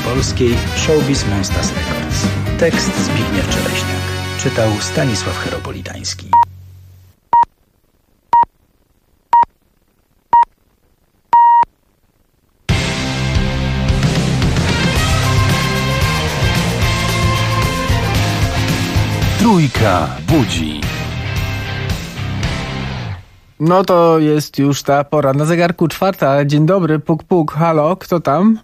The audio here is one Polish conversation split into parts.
polskiej Showbiz Monsters Records. Tekst Zbigniew Czereśniak. Czytał Stanisław Heropolitański. Trójka budzi. No to jest już ta pora. Na zegarku 4. Dzień dobry, puk puk, halo, kto tam?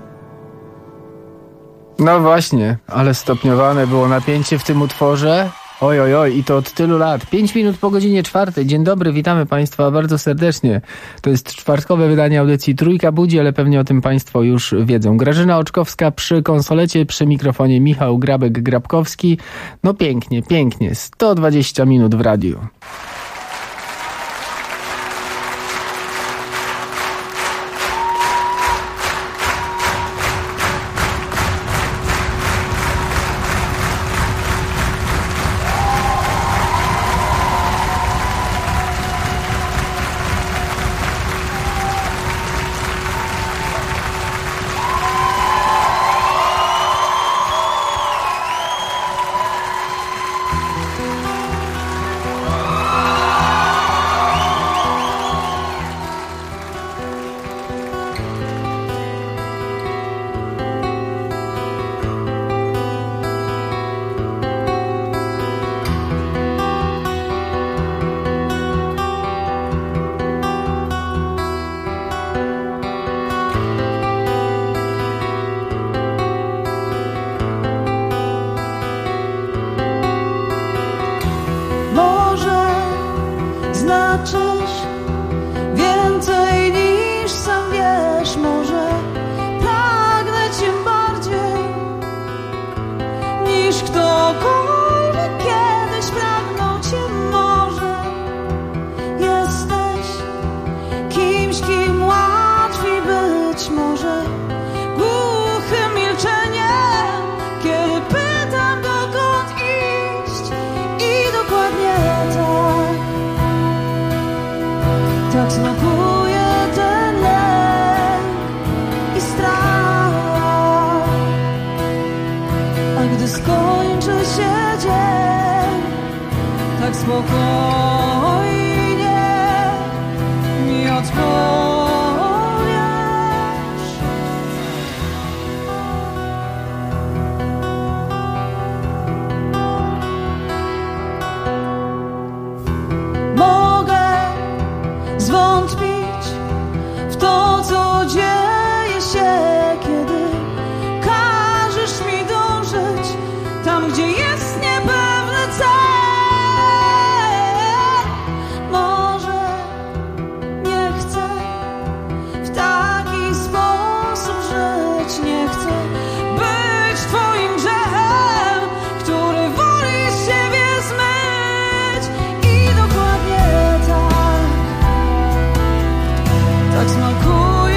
No właśnie, ale stopniowane było napięcie w tym utworze. Oj, i to od tylu lat. 5 minut po godzinie 4. Dzień dobry, witamy Państwa bardzo serdecznie. To jest czwartkowe wydanie audycji Trójka budzi, ale pewnie o tym Państwo już wiedzą. Grażyna Oczkowska przy konsolecie, przy mikrofonie Michał Grabek-Grabkowski. No pięknie. 120 minut w radiu. Więcej niż sam wiesz, może pragnę cię bardziej niż ktokolwiek kiedyś pragnął cię. Może jesteś kimś, kim łatwiej być, może głuchym milczeniem, kiedy pytam dokąd iść i dokładnie tak smakuje ten lęk i strach. A gdy skończy się dzień, tak spokojnie mi odpowiesz. Zwątpić w to, co dzieje się, kiedy każesz mi dążyć tam, gdzie jest niepewny cel. Może nie chcę w taki sposób żyć, nie chcę być twoim grzechem, który woli z siebie zmyć. I dokładnie tak smakuje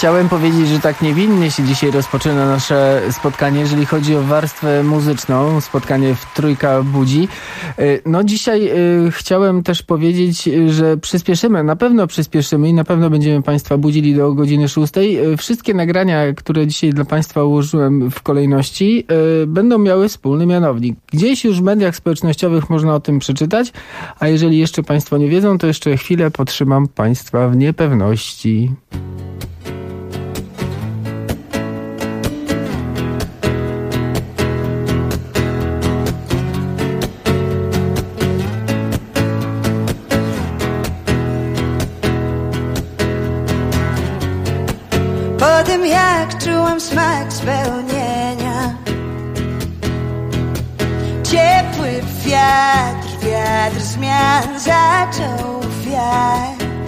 Chciałem powiedzieć, że tak niewinnie się dzisiaj rozpoczyna nasze spotkanie, jeżeli chodzi o warstwę muzyczną, spotkanie w Trójka Budzi. No dzisiaj chciałem też powiedzieć, że przyspieszymy, na pewno przyspieszymy i na pewno będziemy Państwa budzili do godziny 6. Wszystkie nagrania, które dzisiaj dla Państwa ułożyłem w kolejności, będą miały wspólny mianownik. Gdzieś już w mediach społecznościowych można o tym przeczytać, a jeżeli jeszcze Państwo nie wiedzą, to jeszcze chwilę potrzymam Państwa w niepewności. Po tym jak czułem smak spełnienia, ciepły wiatr zmian zaczął wiać.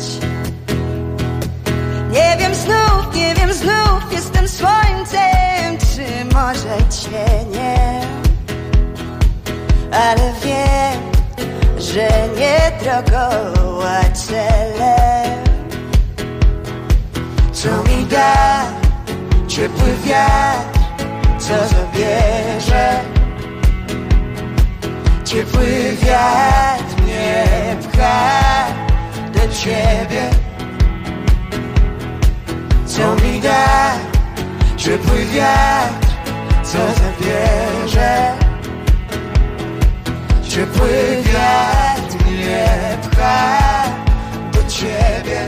Nie wiem znów jestem słońcem, czy może cieniem, ale wiem, że nie drogą, a celem. Co mi da ciepły wiatr, co zabierze? Ciepły wiatr mnie pcha do ciebie. Co mi da ciepły wiatr, co zabierze? Ciepły wiatr mnie pcha do ciebie.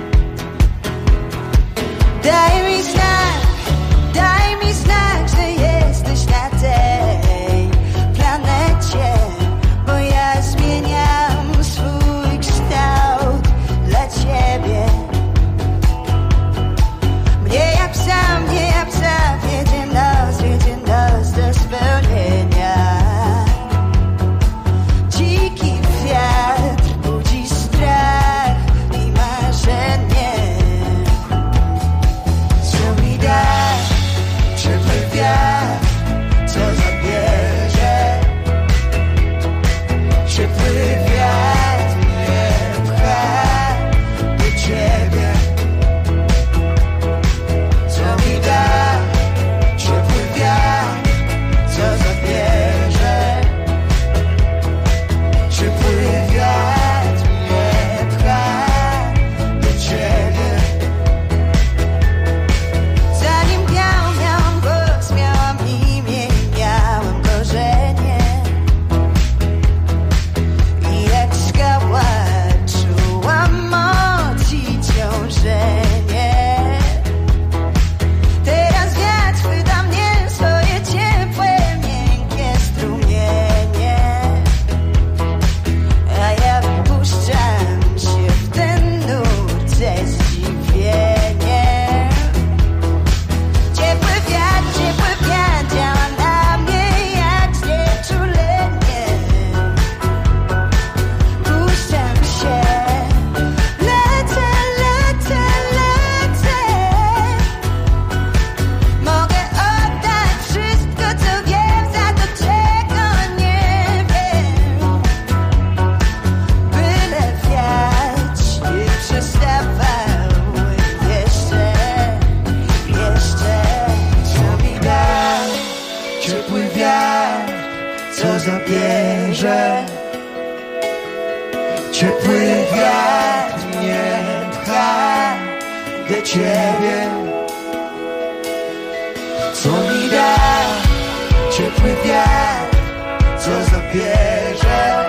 Daj mi znak, że jesteś na tej planecie, bo ja zmieniam swój kształt dla ciebie. Mnie jak psa wiedzie nos do spełnienia. Dziki wiatr budzi strach i marzenie. Ciepły wiatr, co zabierze? Ciepły wiatr mnie pcha do ciebie. Co mi da ciepły wiatr, co zabierze? Ciepły wiatr mnie pcha do ciebie. Ciepły wiatr mnie pcha do ciebie. Co mi da ciepły wiatr, co zabierze?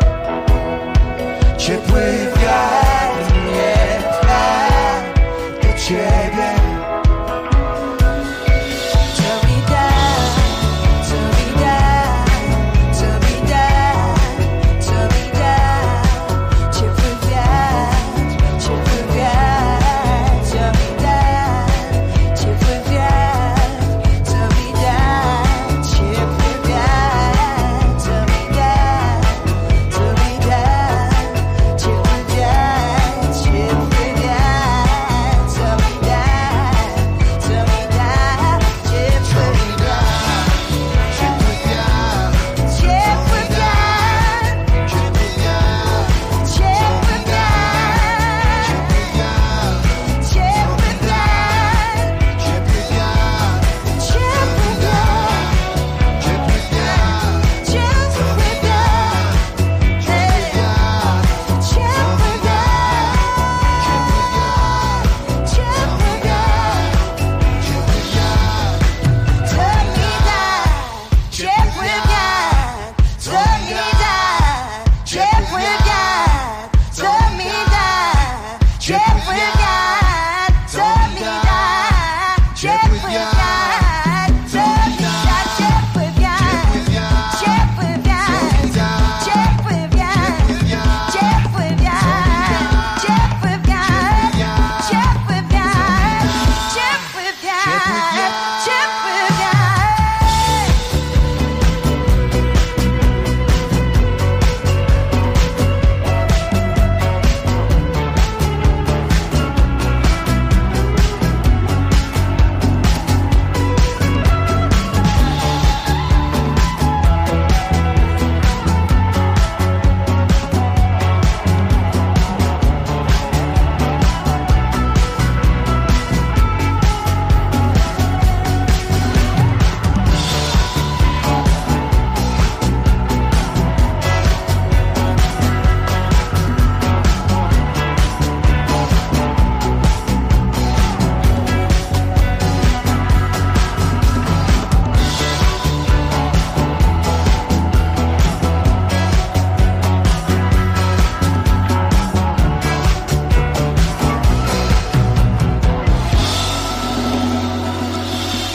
Ciepły wiatr mnie pcha do ciebie. Co mi da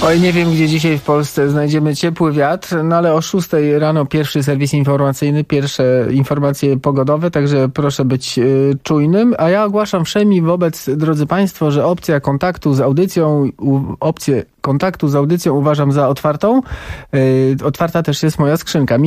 Oj, nie wiem, gdzie dzisiaj w Polsce znajdziemy ciepły wiatr, no ale o 6 rano pierwszy serwis informacyjny, pierwsze informacje pogodowe, także proszę być czujnym. A ja ogłaszam wszemi wobec, drodzy Państwo, że opcję kontaktu z audycją uważam za otwartą. Otwarta też jest moja skrzynka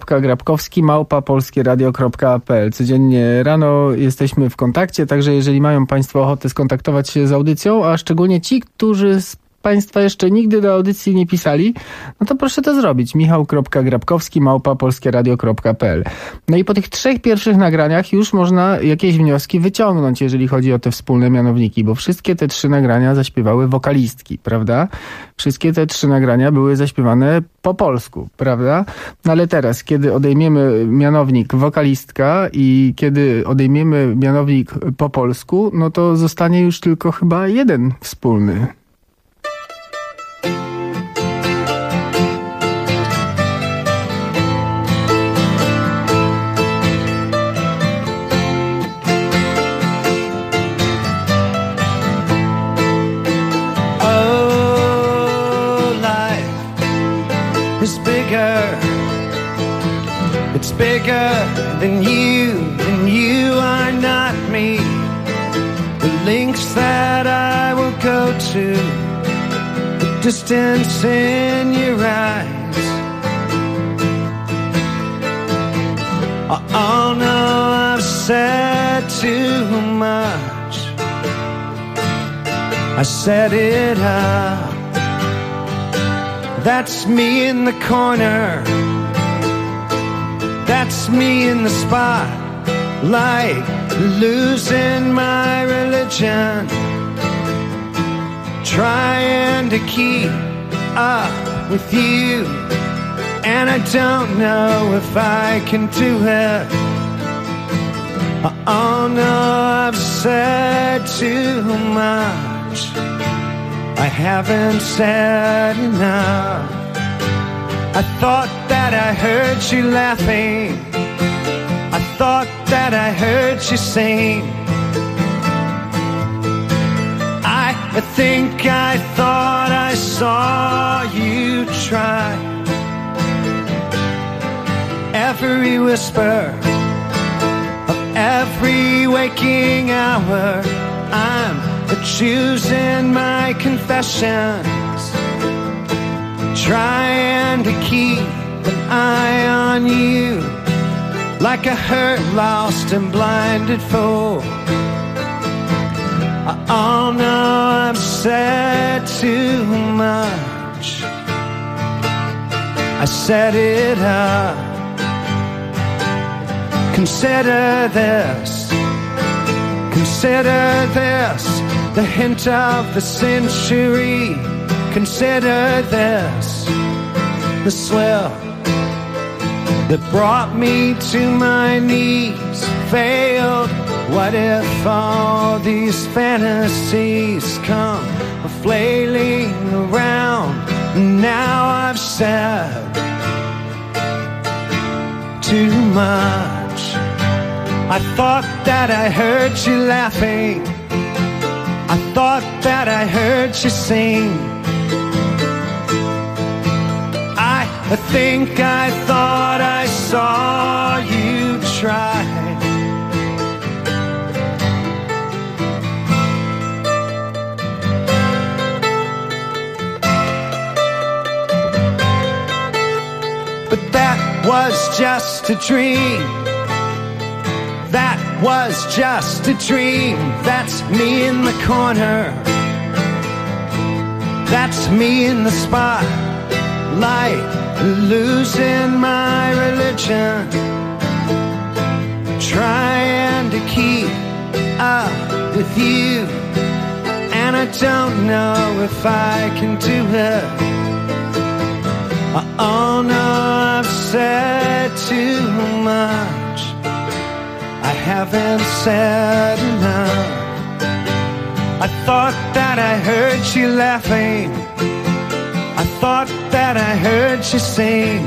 michał.grabkowski@polskieradio.pl. Codziennie rano jesteśmy w kontakcie, także jeżeli mają Państwo ochotę skontaktować się z audycją, a szczególnie ci, którzy Państwa jeszcze nigdy do audycji nie pisali, no to proszę to zrobić. michał.grabkowski@polskieradio.pl. No i po tych 3 pierwszych nagraniach już można jakieś wnioski wyciągnąć, jeżeli chodzi o te wspólne mianowniki, bo wszystkie te 3 nagrania zaśpiewały wokalistki, prawda? Wszystkie te 3 nagrania były zaśpiewane po polsku, prawda? No ale teraz, kiedy odejmiemy mianownik wokalistka i kiedy odejmiemy mianownik po polsku, no to zostanie już tylko chyba jeden wspólny. It's bigger than you are not me. The lengths that I will go to, the distance in your eyes. Oh no, I've said too much. I set it up. That's me in the corner. That's me in the spotlight, losing my religion, trying to keep up with you, and I don't know if I can do it. Oh no, I've said too much. I haven't said enough. I thought that I heard you laughing. I thought that I heard you sing. I think I thought I saw you try. Every whisper of every waking hour, I'm choosing my confessions, trying to keep an eye on you, like a hurt, lost and blinded fool. Oh no, I've said too much. I set it up. Consider this, the hint of the century. Consider this, the slip that brought me to my knees. Failed. What if all these fantasies come flailing around? Now I've said too much. I thought that I heard you laughing. I thought that I heard you sing. I think I thought I saw you try. But that was just a dream. That was just a dream. That's me in the corner. That's me in the spotlight, losing my religion, trying to keep up with you, and I don't know if I can do it. Oh no, I've said too much. I haven't said enough. I thought that I heard you laughing. I thought that I heard you sing.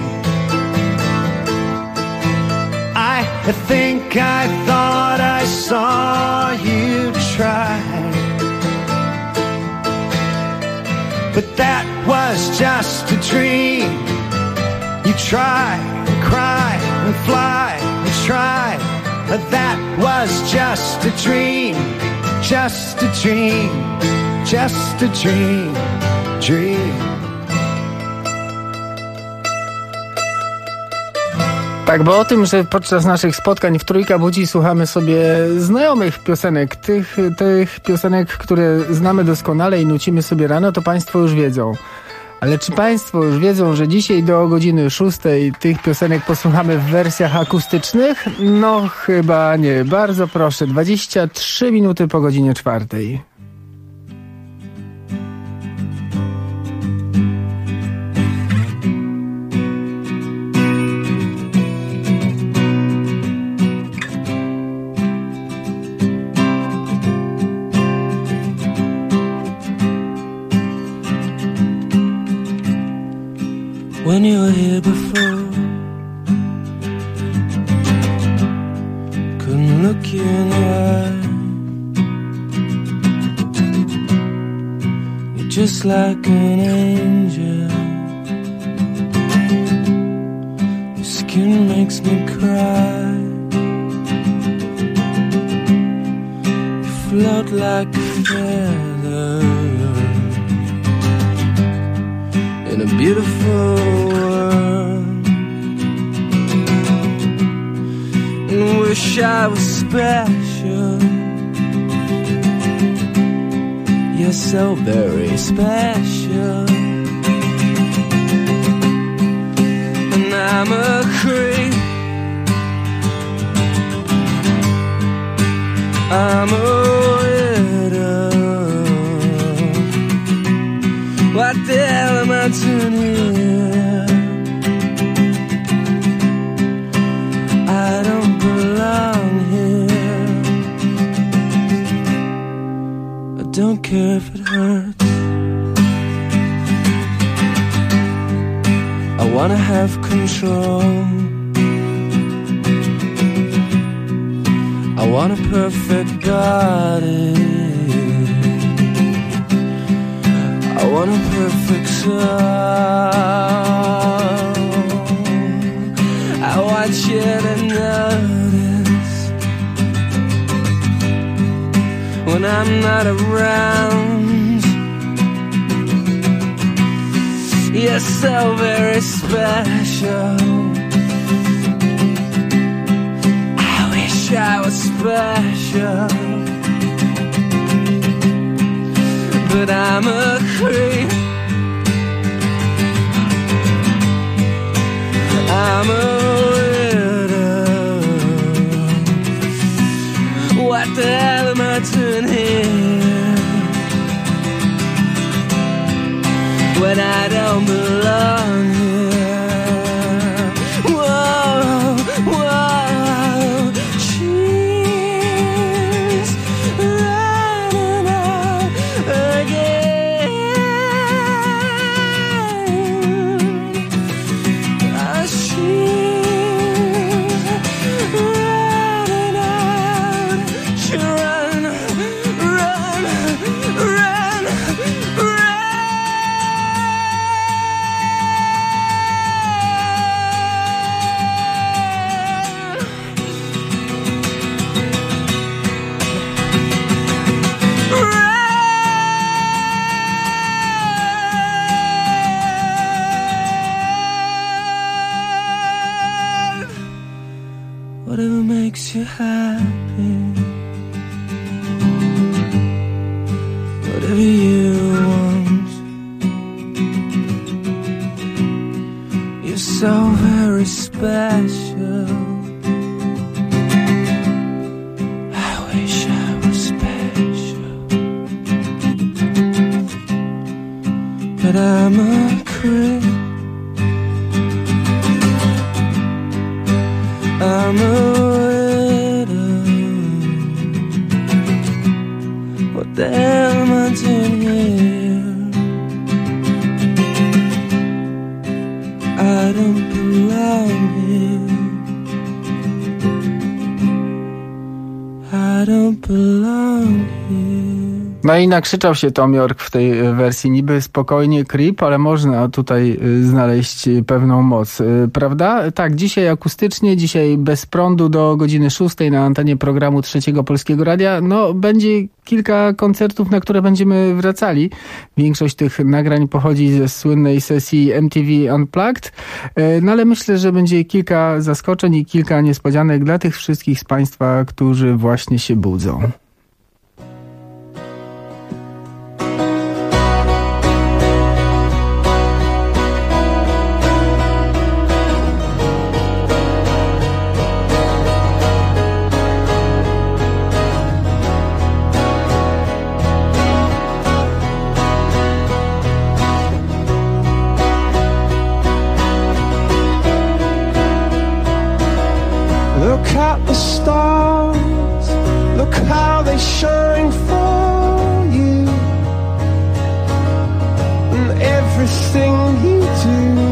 I think I thought I saw you try. but that was just a dream. You try and cry and fly and try, but that was just a dream. Just a dream, just a dream, dream. Tak, bo o tym, że podczas naszych spotkań w Trójka Budzi słuchamy sobie znajomych piosenek, tych piosenek, które znamy doskonale i nucimy sobie rano, to Państwo już wiedzą. Ale czy Państwo już wiedzą, że dzisiaj do godziny 6 tych piosenek posłuchamy w wersjach akustycznych? No chyba nie. Bardzo proszę, 23 minuty po godzinie 4. When you were here before, couldn't look you in the eye. You're just like an angel. Your skin makes me cry. You float like a feather in a beautiful world, and wish I was special. You're so very special, and I'm a creep. I'm a widow. What the hell am I doing here? I don't belong here. I don't care if it hurts. I wanna have control. I want a perfect body. I want a perfect soul. I want you to notice when I'm not around. You're so very special. I wish I was special, but I'm a creep. I'm a widow. What the hell am I doing here when I don't belong here? Whoa, whoa, she's running out again. She's running out. She run, run, run, run. Whatever makes you happy, whatever you want. You're so very special. I wish I was special, but I'm a creep. I'm a widow. What the hell am I doing here? I don't belong here. I don't belong here. No i nakrzyczał się Thom Yorke w tej wersji. Niby spokojnie Creep, ale można tutaj znaleźć pewną moc, prawda? Tak, dzisiaj akustycznie, dzisiaj bez prądu do godziny 6 na antenie programu Trzeciego Polskiego Radia. No, będzie kilka koncertów, na które będziemy wracali. Większość tych nagrań pochodzi ze słynnej sesji MTV Unplugged, no ale myślę, że będzie kilka zaskoczeń i kilka niespodzianek dla tych wszystkich z Państwa, którzy właśnie się budzą. Look at the stars, look how they shine for you, and everything you do.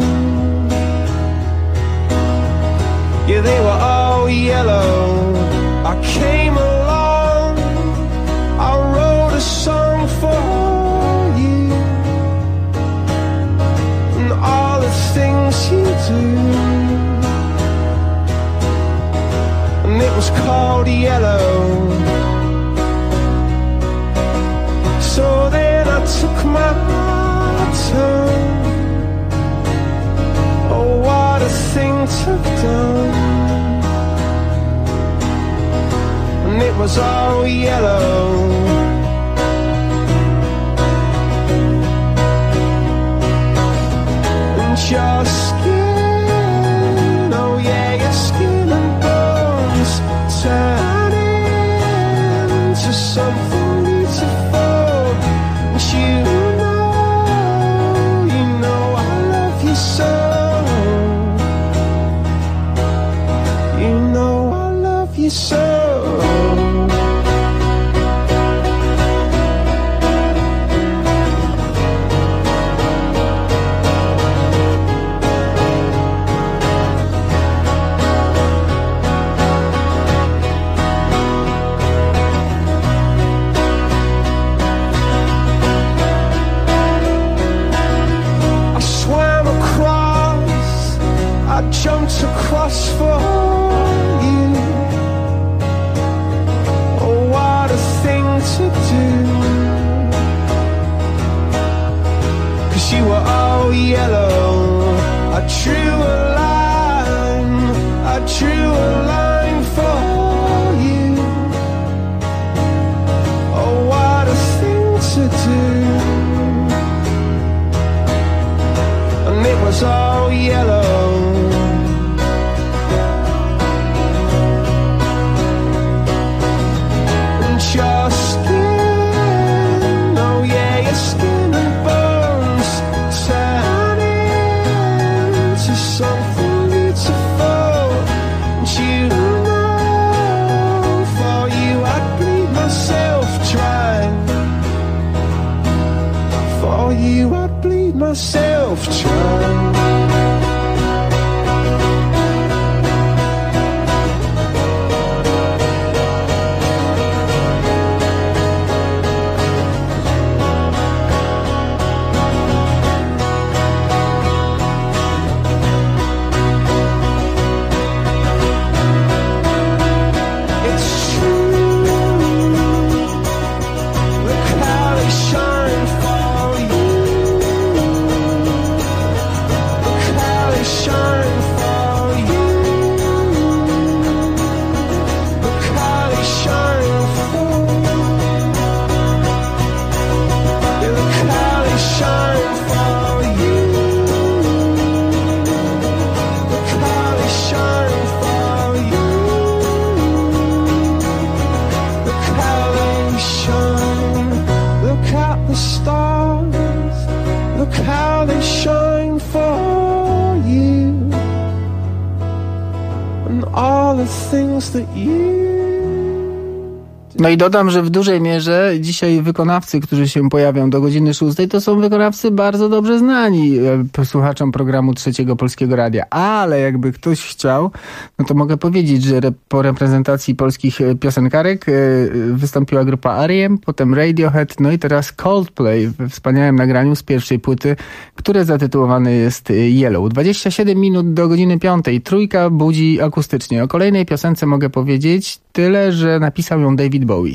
Yeah, they were all yellow. I came along, I wrote a song for you, and all the things you do. It was called Yellow. So then I took my turn. Oh, what a thing to have done. And it was all yellow. And your skin, oh yeah, your skin and bones turn into something beautiful. And you know I love you so. You know I love you so. Jumped across for you. Oh, what a thing to do. 'Cause you were all yellow. I drew a line, I drew a line for you. Oh, what a thing to do. And it was all yellow. Your skin, oh yeah, your skin and bones turn into something beautiful. And you know, for you I'd bleed myself dry. For you I'd bleed myself dry. Things that you do. No i dodam, że w dużej mierze dzisiaj wykonawcy, którzy się pojawią do godziny 6, to są wykonawcy bardzo dobrze znani słuchaczom programu Trzeciego Polskiego Radia. Ale jakby ktoś chciał, no to mogę powiedzieć, że po reprezentacji polskich piosenkarek wystąpiła grupa R.E.M., potem Radiohead, no i teraz Coldplay we wspaniałym nagraniu z pierwszej płyty, które zatytułowane jest Yellow. 27 minut do godziny 5. Trójka budzi akustycznie. O kolejnej piosence mogę powiedzieć tyle, że napisał ją David Bowie.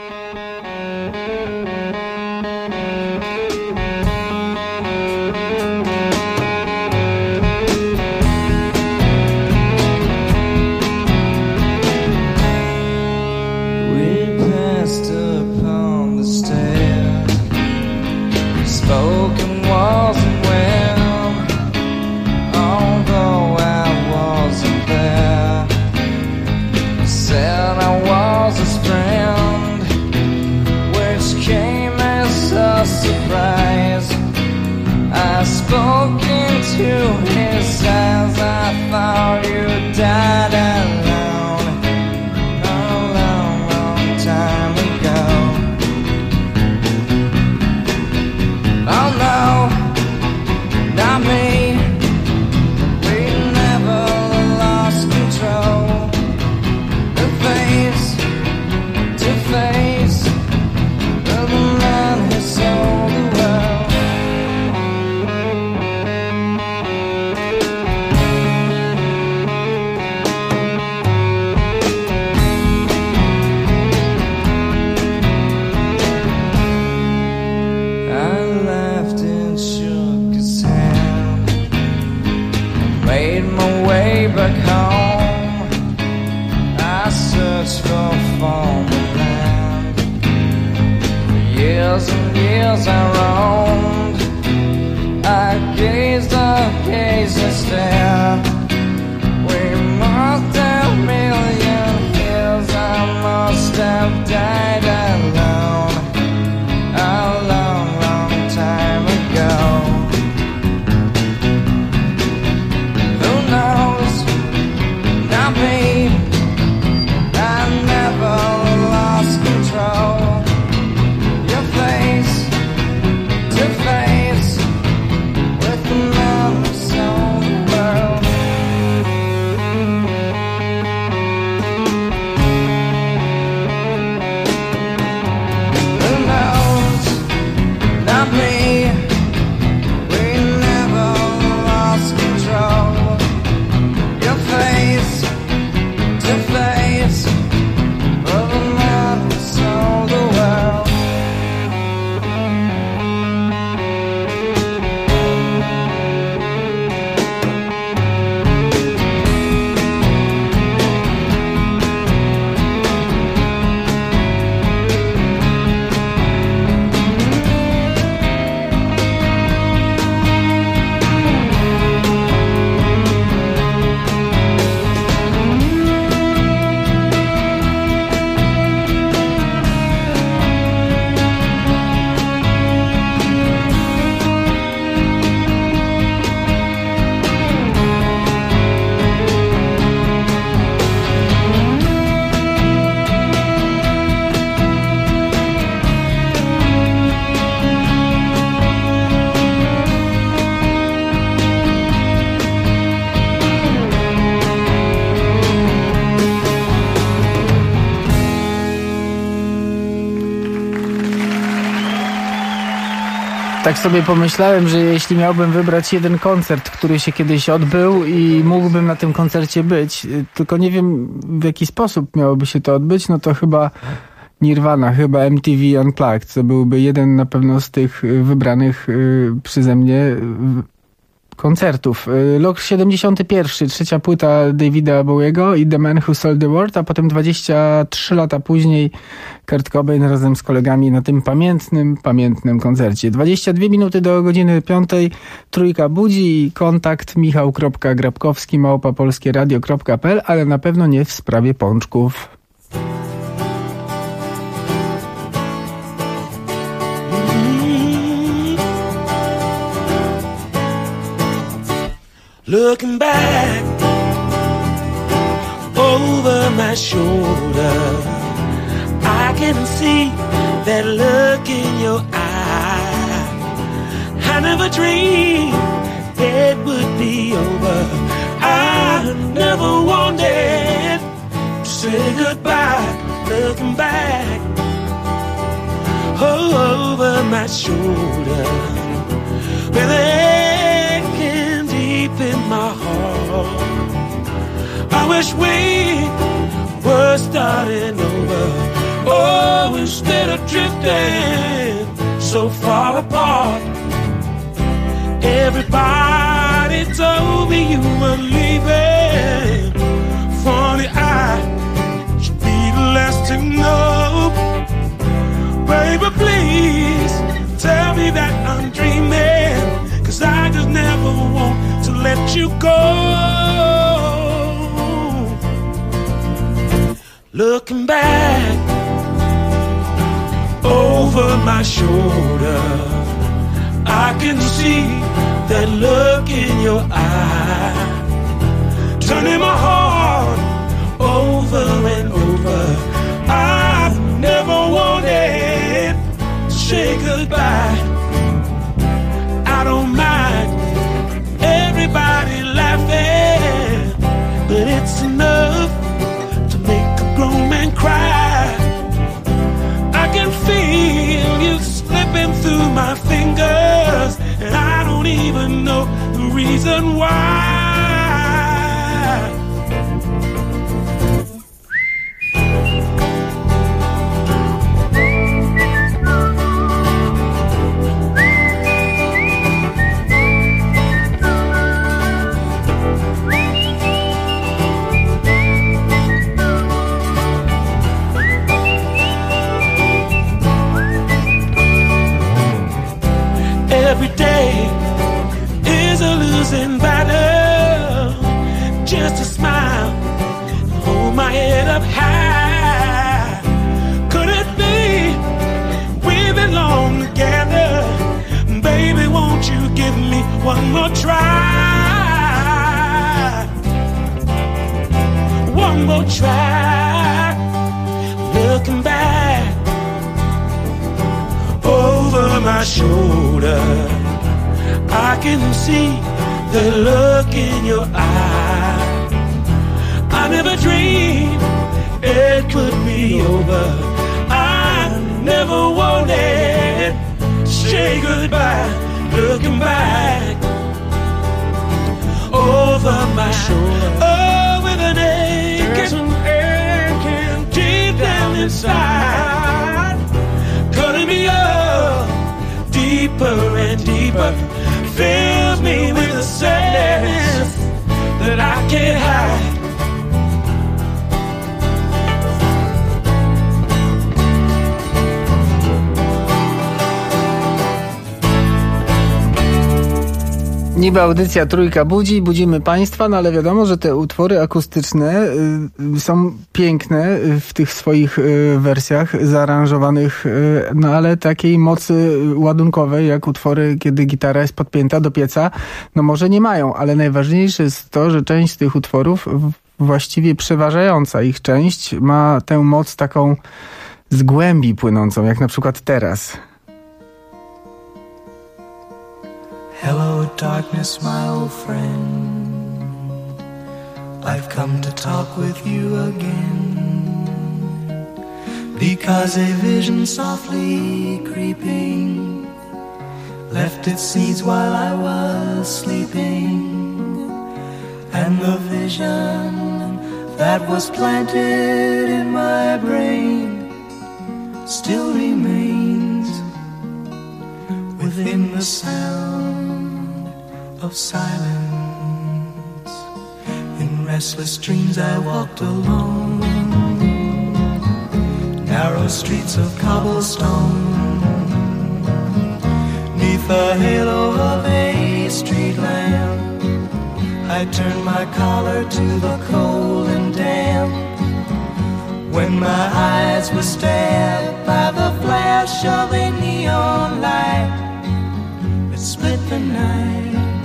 Tak sobie pomyślałem, że jeśli miałbym wybrać jeden koncert, który się kiedyś odbył i mógłbym na tym koncercie być, tylko nie wiem w jaki sposób miałoby się to odbyć, no to chyba Nirvana, chyba MTV Unplugged. To byłby jeden na pewno z tych wybranych przeze mnie koncertów. Rok 71, trzecia płyta Davida Bowiego i The Man Who Sold the World, a potem 23 lata później Kurt Cobain razem z kolegami na tym pamiętnym koncercie. 22 minuty do godziny 5. Trójka budzi. Kontakt michał.grabkowski@polskieradio.pl, ale na pewno nie w sprawie pączków. Looking back over my shoulder, I can see that look in your eye. I never dreamed it would be over. I never wanted to say goodbye. Looking back over my shoulder, with aching deep in my heart, I wish we were starting over. Oh, instead of drifting so far apart. Everybody told me you were leaving. Funny, I should be the last to know. Baby, please tell me that I'm dreaming, 'cause I just never want to let you go. Looking back over my shoulder, I can see that look in your eye, turning my heart over and over. I never wanted to say goodbye. I don't mind everybody laughing, but it's enough to make a grown man cry. I can feel you slipping through my fingers, and I don't even know the reason why. Every day is a losing battle. Just a smile, hold my head up high. Could it be we belong together? Baby, won't you give me one more try? One more try. Looking back over my shoulder, I can see the look in your eye. I never dreamed it could be over. I never wanted to say goodbye. Looking back over my shoulder, oh, with an aching deep down inside, cutting me up deeper and deeper, fills me with a sadness that I can't hide. Niby audycja Trójka budzi, budzimy Państwa, no ale wiadomo, że te utwory akustyczne są piękne w tych swoich wersjach zaaranżowanych, no ale takiej mocy ładunkowej jak utwory, kiedy gitara jest podpięta do pieca, no może nie mają, ale najważniejsze jest to, że część z tych utworów, właściwie przeważająca ich część, ma tę moc taką z głębi płynącą, jak na przykład teraz. Hello, darkness, my old friend. I've come to talk with you again, because a vision softly creeping left its seeds while I was sleeping, and the vision that was planted in my brain still remains within the sound of silence. In restless dreams I walked alone, narrow streets of cobblestone, neath the halo of a street lamp. I turned my collar to the cold and damp, when my eyes were stabbed by the flash of a neon light that split the night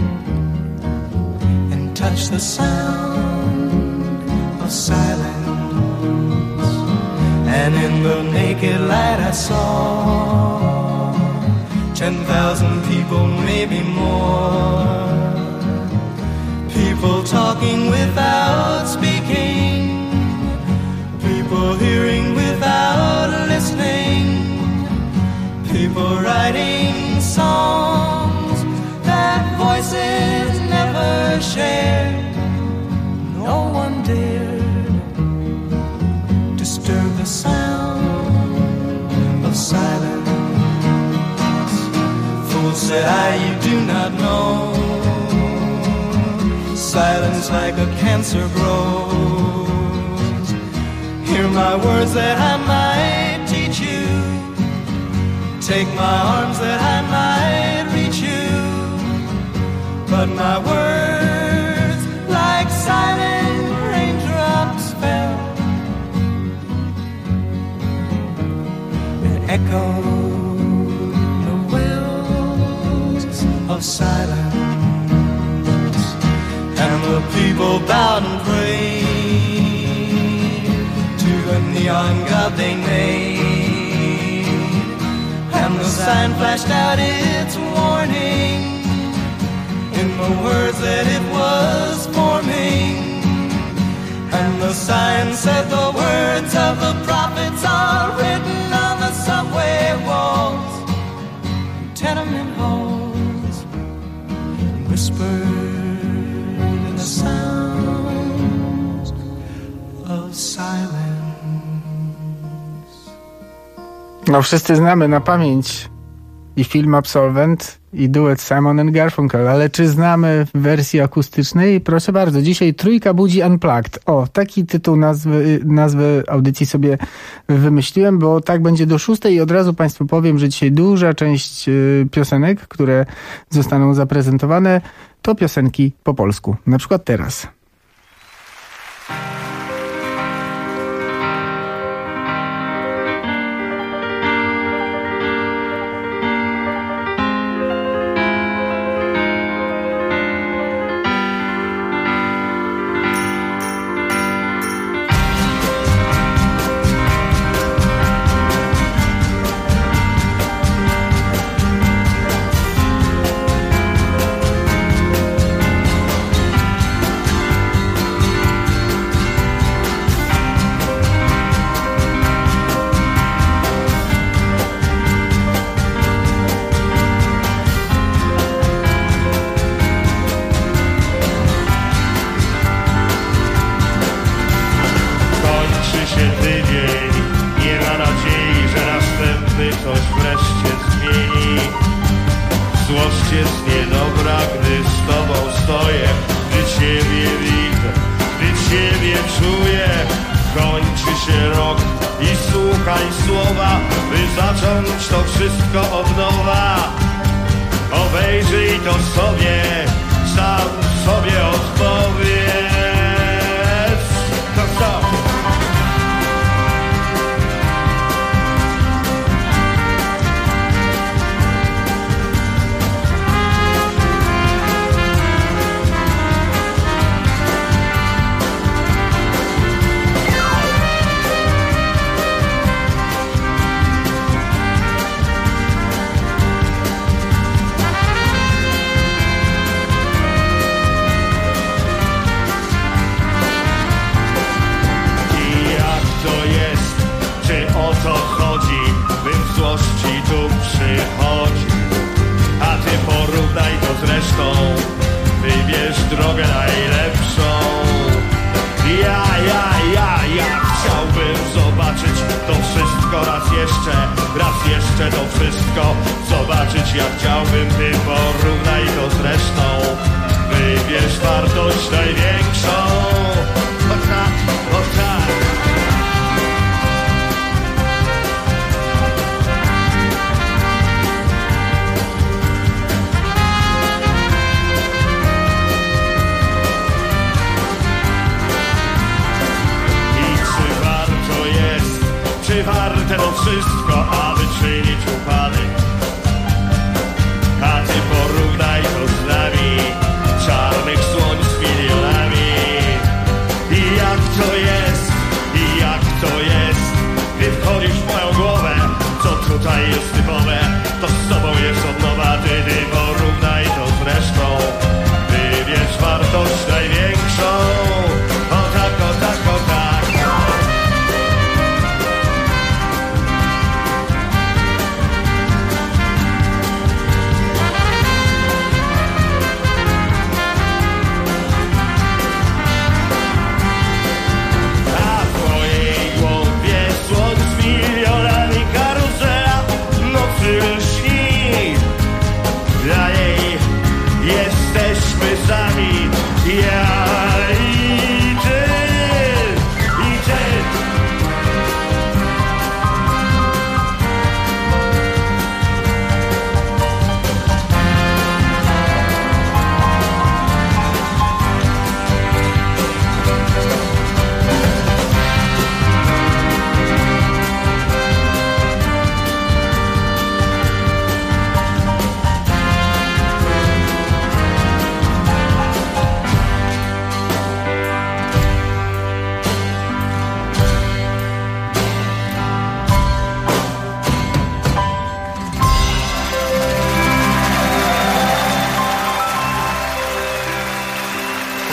and touched the sound of silence. and in the naked light I saw 10,000 people, maybe more. People talking without speaking, people hearing without listening, people writing songs that voices never shared. No one dared disturb the sound of silence. Fools said you do not know. Silence like a cancer grows. Hear my words that I might teach you. Take my arms that I might reach you. But my words like silent raindrops fell and echoed the wells of silence. And the people bowed and prayed to the neon god they made. And the sign flashed out its warning in the words that it was forming. And the sign said the words of the prophets are written on the subway walls, tenement halls, whispered sounds of silence. No wszyscy znamy na pamięć i film Absolwent, i duet Simon and Garfunkel, ale czy znamy w wersji akustycznej? Proszę bardzo, dzisiaj Trójka budzi Unplugged. O, taki tytuł nazwy audycji sobie wymyśliłem, bo tak będzie do 6 i od razu Państwu powiem, że dzisiaj duża część piosenek, które zostaną zaprezentowane, to piosenki po polsku. Na przykład teraz. Warte to wszystko, aby czynić upadek. A ty porównaj to z nami, czarnych słońc z milionami. I jak to jest, gdy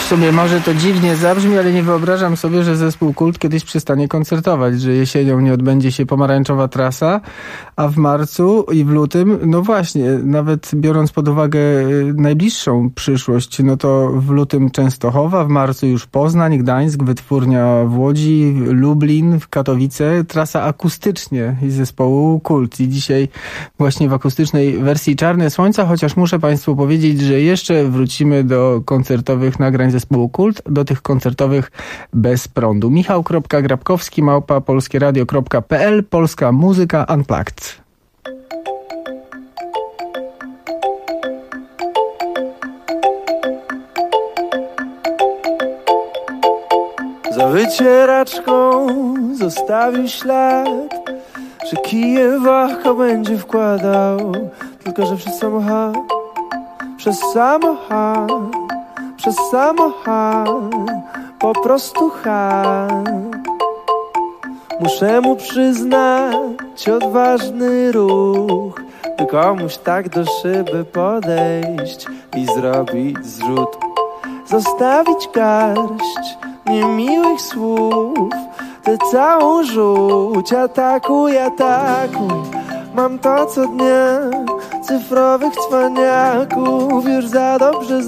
sumie może to dziwnie zabrzmi, ale nie wyobrażam sobie, że zespół Kult kiedyś przestanie koncertować, że jesienią nie odbędzie się pomarańczowa trasa, a w marcu i w lutym, no właśnie, nawet biorąc pod uwagę najbliższą przyszłość, no to w lutym Częstochowa, w marcu już Poznań, Gdańsk, Wytwórnia w Łodzi, Lublin, w Katowice, trasa akustycznie i zespołu Kult. I dzisiaj właśnie w akustycznej wersji Czarne Słońca, chociaż muszę Państwu powiedzieć, że jeszcze wrócimy do koncertowych nagrań zespołu Kult, do tych koncertowych bez prądu. Michał.Grabkowski @polskieradio.pl Polska muzyka unplugged. Za wycieraczką zostawił ślad, że kijem wahko będzie wkładał. Tylko że przez samochód po prostu muszę mu przyznać odważny ruch, by komuś tak do szyby podejść i zrobić zrzut. Zostawić garść niemiłych słów, tę całą żółć. Atakuj, mam to co dnia, cyfrowych cwaniaków już za dobrze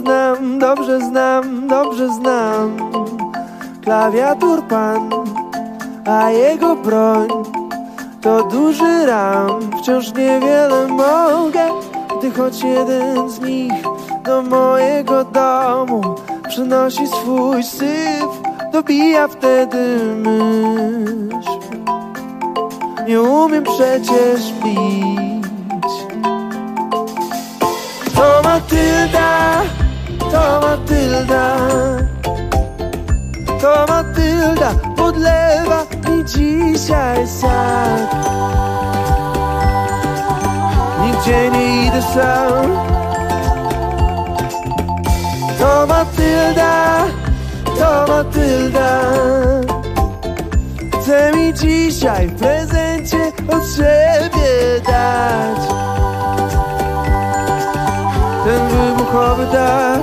znam klawiatur pan, a jego broń to duży ram. Wciąż niewiele mogę, gdy choć jeden z nich do mojego domu przynosi swój syf, dobija wtedy myśl. Nie umiem przecież pić. To Matylda podlewa mi dzisiaj sad. Nigdzie nie idę sam. To Matylda chce mi dzisiaj w prezencie od siebie dać ten wybuchowy dar.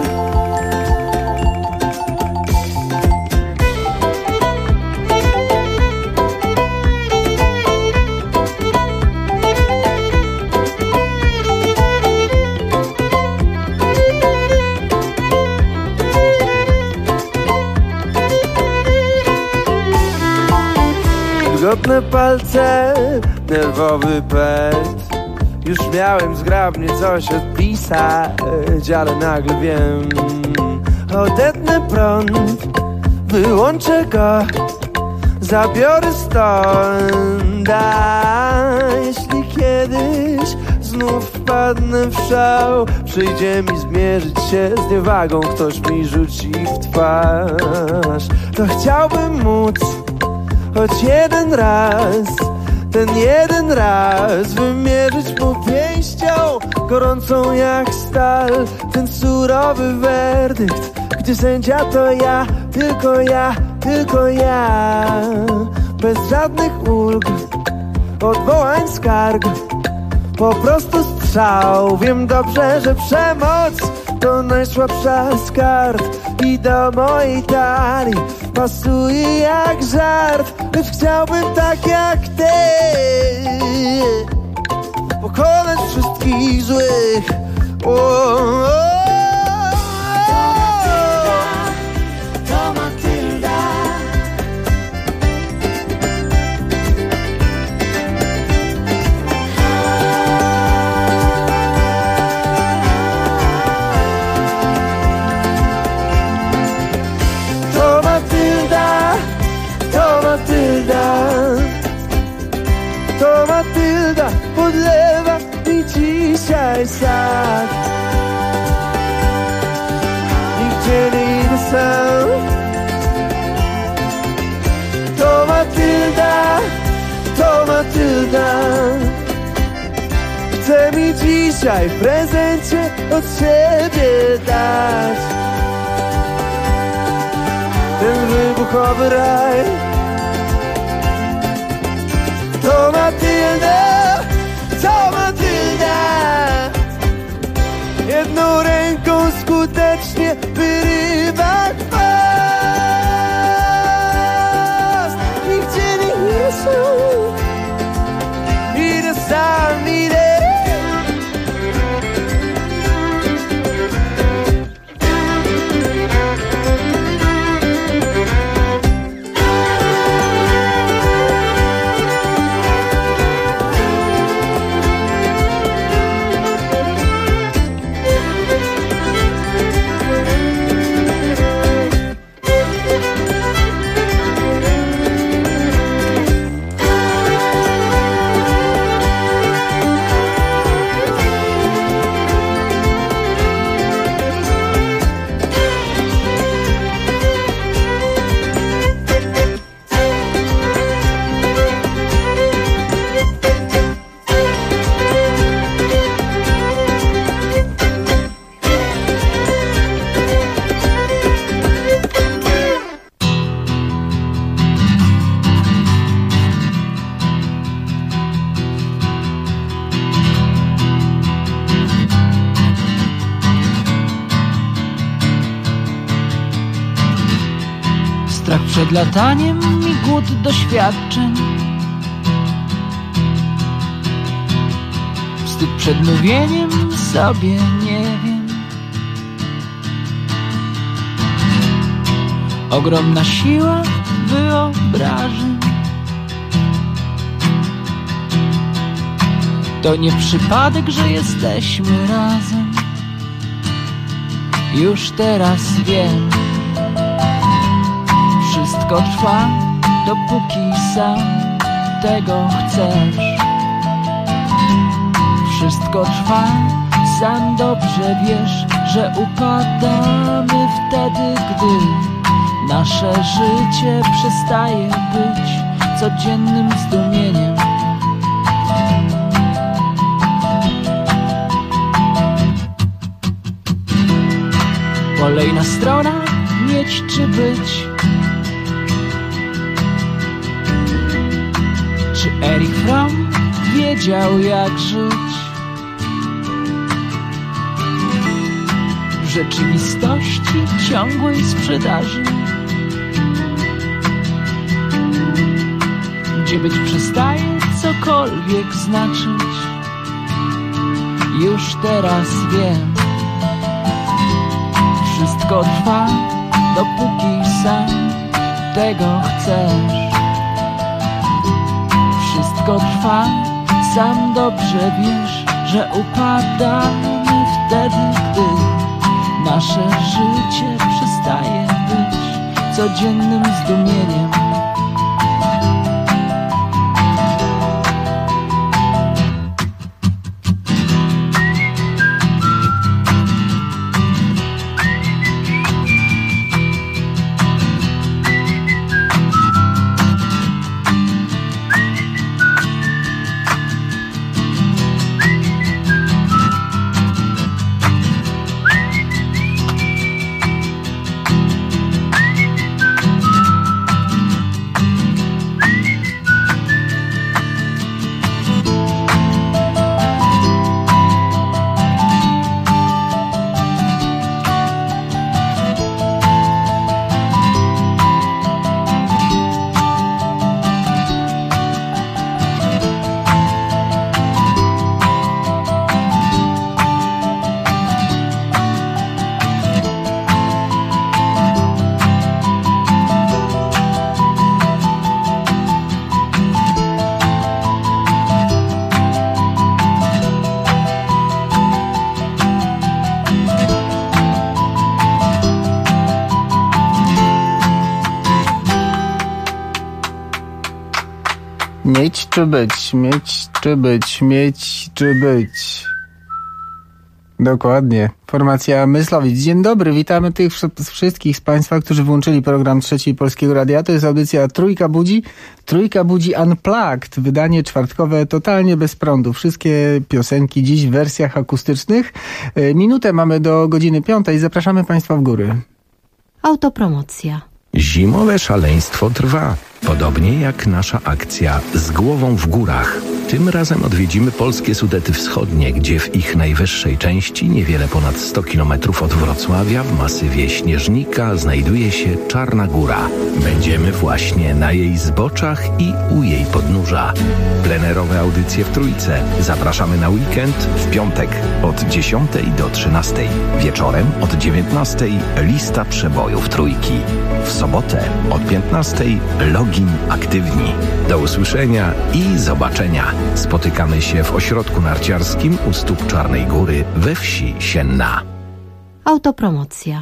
Wilgotne palce, nerwowy pet. Już miałem zgrabnie coś odpisać, ale nagle wiem, odetnę prąd, wyłączę go, zabiorę stąd. A jeśli kiedyś znów wpadnę w szał, przyjdzie mi zmierzyć się z niewagą, ktoś mi rzuci w twarz, to chciałbym móc choć jeden raz, ten jeden raz wymierzyć mu pięścią gorącą jak stal ten surowy werdykt, gdzie sędzia to ja, tylko ja, bez żadnych ulg, odwołań, skarg, po prostu strzał. Wiem dobrze, że przemoc to najsłabsza z kart i do mojej talii pasuje jak żart, lecz chciałbym tak jak ty pokonać wszystkich złych. To Matylda. To Matylda podlewa mi dzisiaj sad. Nigdzie nie idę sam. To Matylda chce mi dzisiaj w prezencie od siebie dać ten wybuchowy raj. To Matylda jedną ręką skutecznie wyrywa przed lataniem i głód doświadczeń, wstyd przed mówieniem sobie nie wiem. Ogromna siła wyobrażeń, to nie przypadek, że jesteśmy razem. Już teraz wiem, wszystko trwa, dopóki sam tego chcesz. Wszystko trwa, sam dobrze wiesz, że upadamy wtedy, gdy nasze życie przestaje być codziennym zdumieniem. Kolejna strona, mieć czy być. Czy Erich Fromm wiedział, jak żyć w rzeczywistości ciągłej sprzedaży, gdzie być przestaje cokolwiek znaczyć? Już teraz wiem, wszystko trwa, dopóki sam tego chcesz. Wszystko trwa, sam dobrze wiesz, że upadamy wtedy, gdy nasze życie przestaje być codziennym zdumieniem. Mieć czy być, mieć czy być, mieć czy być. Dokładnie. Formacja Myslowic. Dzień dobry, witamy tych wszystkich z Państwa, którzy włączyli program Trzeci Polskiego Radia. To jest audycja Trójka Budzi. Trójka Budzi Unplugged. Wydanie czwartkowe totalnie bez prądu. Wszystkie piosenki dziś w wersjach akustycznych. Minutę mamy do godziny 5. Zapraszamy Państwa w góry. Autopromocja. Zimowe szaleństwo trwa, podobnie jak nasza akcja Z głową w górach. Tym razem odwiedzimy polskie Sudety Wschodnie, gdzie w ich najwyższej części, niewiele ponad 100 km od Wrocławia, w masywie Śnieżnika, znajduje się Czarna Góra. Będziemy właśnie na jej zboczach i u jej podnóża. Plenerowe audycje w Trójce. Zapraszamy na weekend w piątek od 10 do 13. Wieczorem od 19 lista przebojów Trójki. W sobotę od 15 login aktywni. Do usłyszenia i zobaczenia. Spotykamy się w ośrodku narciarskim u stóp Czarnej Góry we wsi Sienna. Autopromocja.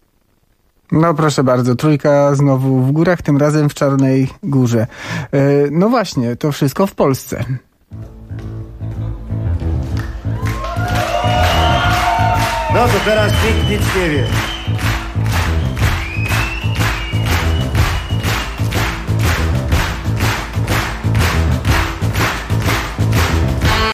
No proszę bardzo, Trójka znowu w górach, tym razem w Czarnej Górze. No właśnie, to wszystko w Polsce. No to teraz nikt nic nie wie.